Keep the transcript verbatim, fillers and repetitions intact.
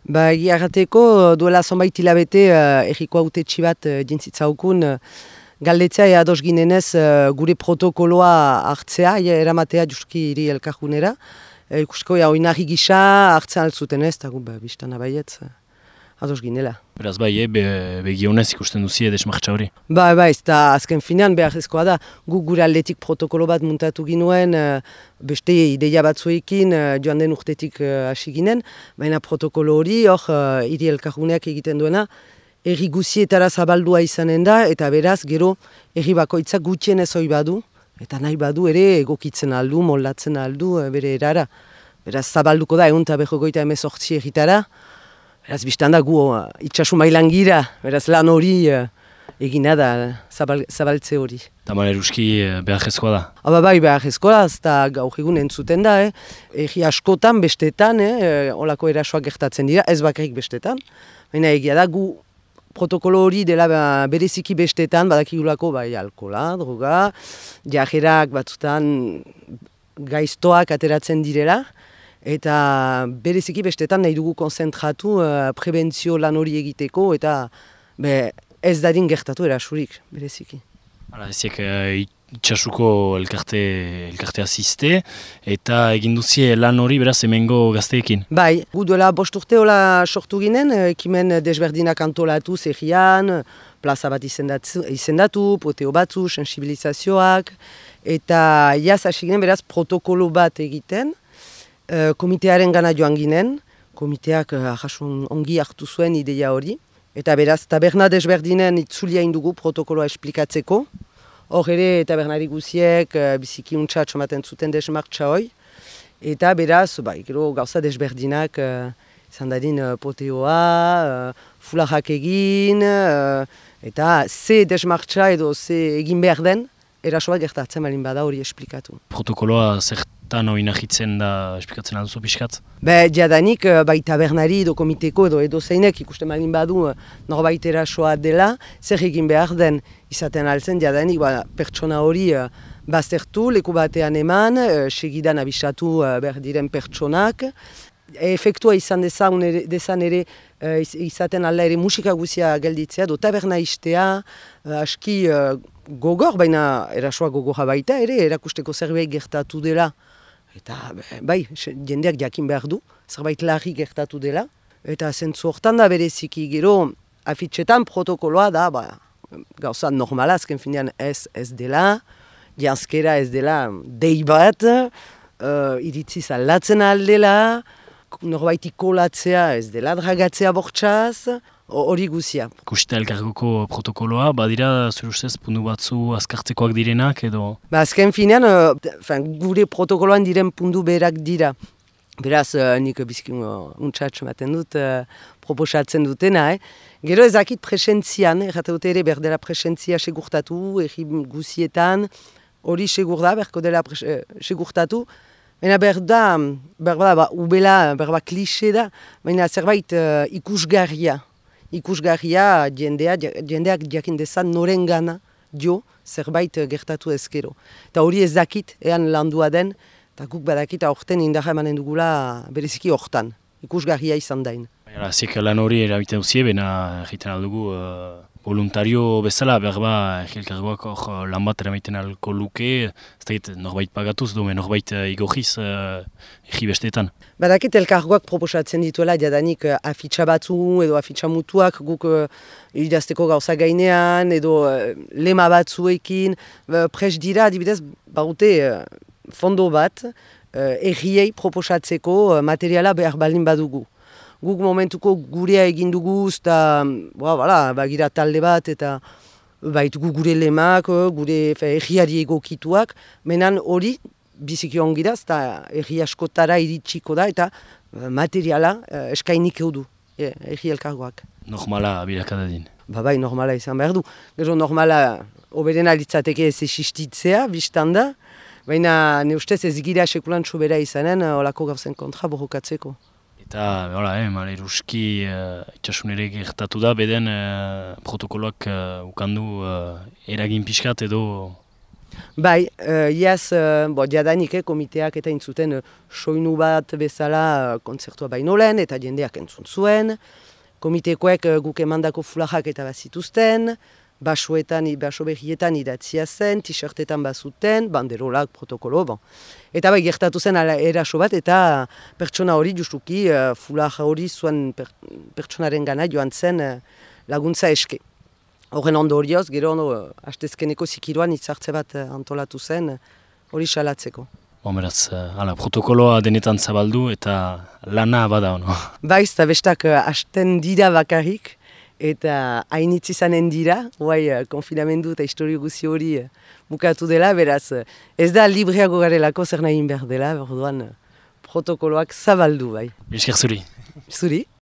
Ba, egia errateko, duela zonbait hilabete uh, erriko hautetsi bat uh, jintzitzaukun uh, galdetzea ea ados ginenez uh, gure protokoloa hartzea, ea eramatea juski hiri elkargunera. Uh, ikusko, ea oinarri gisa hartzen altzuten ez, eta gu, ba, biztan abaietz, uh, ados ginela. Beraz bai, eh, be, begionez ikusten duzie desmartxa hori. Ba, ba, ez da azken finean beharrezkoa da. Gu gure aldetik protokolo bat muntatu ginuen, uh, beste ideia batzuekin uh, joan den urtetik uh, hasi ginen, baina protokolo hori hor uh, hiri elkarguneak egiten duena, erri guzietara zabaldua izanen da, eta beraz gero erri bakoitzak gutxienez hoi badu, eta nahi badu ere egokitzen aldu, moldatzen aldu uh, bere erara. Beraz zabalduko da egun eta behogoita emezortzi erritara, beraz biztan da gu uh, itxasu mailan gira, beraz lan hori uh, egina da zabal, zabaltze hori. Taman eruski beharrezkoa da. Aba bai, beharrezkoa, ez da gaur egun entzuten da, eh? Egi askotan, bestetan, eh? Olako erasoak gertatzen dira, ez bakarrik bestetan. Baina egia da, gu protokolo hori dela bereziki bestetan, badakigulako bai alkola, droga, jajerak batzutan gaiztoak ateratzen direla, eta bereziki bestetan nahi dugu konzentratu uh, prebentzio lan hori egiteko, eta be, ez dadin gertatu erasurik, bereziki. Hala, eziek uh, itxasuko elkarte, elkarte asiste, eta egin duzie lan hori beraz hemengo gazteekin. Bai, gu duela bost urte hola sortu ginen, ekimen desberdinak antolatu zerrian, plaza bat izendatu, izendatu poteo batzu, sensibilizazioak, eta jaz hasi ginen beraz protokolo bat egiten, uh, komitearen gana joan ginen, komiteak uh, jasun ongi hartu zuen ideia hori, eta beraz taberna desberdinen itzulia indugu protokoloa esplikatzeko. Hor ere tabernari guziek uh, biziki untsa txomaten zuten desmartxa hoi. Eta beraz, bai, gero gauza desberdinak uh, izan dadin uh, poteoa, uh, fularrak egin, uh, eta ze desmartxa edo ze egin behar den, erasoa gertatzen balin bada hori esplikatu. Protokoloa zertan hori nahitzen da esplikatzen alduzu pixkat? Be, jadanik, bai tabernari edo komiteko edo edo zeinek ikusten balin badu norbait erasoa dela, zer egin behar den izaten altzen jadanik, ba, pertsona hori uh, baztertu, leku batean eman, uh, segidan abisatu uh, behar diren pertsonak. Efektua izan dezan ere, dezan ere uh, izaten ala ere musika guzia gelditzea, do taberna istea, uh, aski uh, gogor, baina erasoa gogorra baita ere, erakusteko zerbait gertatu dela. Eta bai, jendeak jakin behar du, zerbait larri gertatu dela. Eta zentzu hortan da bereziki gero, afitxetan protokoloa da, ba, gauza normala, azken finean ez ez dela, janskera ez dela dei bat, uh, iritziz aldatzen aldela, norbaiti kolatzea ez dela dragatzea bortxaz, hori guzia. Kusita elkargoko protokoloa, badira zure ustez puntu batzu azkartzekoak direnak edo? Ba, azken finean, uh, gure protokoloan diren puntu berak dira. Beraz, uh, nik biziki uh, untsatx ematen dut, uh, proposatzen dutena. Eh? Gero ezakit presentzian, errate dute ere berdela presentzia segurtatu, erri guzietan, hori segur da, berko dela uh, segurtatu. Baina berda, berda, ba, ubela, berba klixe da, baina zerbait uh, ikusgarria. Ikusgarria jendea, jendeak jakin dezan noren gana jo zerbait gertatu ezkero. Eta hori ez dakit, ean landua den, eta guk badakit aurten indarra emanen dugula bereziki hortan. Ikusgarria izan dain. Zik lan hori erabiten duzie, baina egiten aldugu uh, voluntario bezala, berba egilkargoak hor lan bat eramaiten alko luke, ez dakit norbait pagatuz du, norbait uh, igorriz uh, egi besteetan. Badakit elkargoak proposatzen dituela jadanik uh, afitxa batzu edo afitxa mutuak guk uh, idazteko gauza gainean edo uh, lema batzuekin uh, pres dira, adibidez, baute uh, fondo bat uh, erriei proposatzeko uh, materiala behar baldin badugu. Guk momentuko gurea egin dugu, eta ba, bagira talde bat, eta baitugu gure lemak, gure erriari egokituak, menan hori biziki ongi da, eta erri askotara iritsiko da, eta materiala eskainik du, erri elkargoak. Normala birakadadin. Ba bai, normala izan behar du. Gero normala oberena litzateke ez esistitzea, biztan da, baina ne ustez ez gira sekulan txobera izanen, olako gauzen kontra borrokatzeko. Eta, hola, eh, mara eruski uh, itxasunere gertatu da, beden uh, protokoloak uh, ukandu uh, eragin pixkat edo Bai, uh, iaz, uh, bo, jadanik, eh, komiteak eta intzuten uh, soinu bat bezala uh, kontzertua baino lehen, eta jendeak entzun zuen. Komitekoek uh, guk emandako fulajak eta bazituzten, basoetan, baso behietan idatzia zen, t-shirtetan bazuten, banderolak, protokolo, bon. Eta bai, gertatu zen ala eraso bat, eta pertsona hori justuki, uh, fulaja hori zuen per, pertsonaren gana joan zen uh, laguntza eske. Horren ondorioz, gero ondo, hastezkeneko zikiroan hitzartze bat antolatu zen, hori salatzeko. Bon, beraz, ala, protokoloa denetan zabaldu eta lana bada ono. Baiz, eta bestak hasten dira bakarrik, eta hainitz izanen dira, guai, konfinamendu eta historio guzi hori bukatu dela, beraz, ez da libreago garelako zer nahin behar dela, berduan protokoloak zabaldu, bai. Esker zuri. Zuri?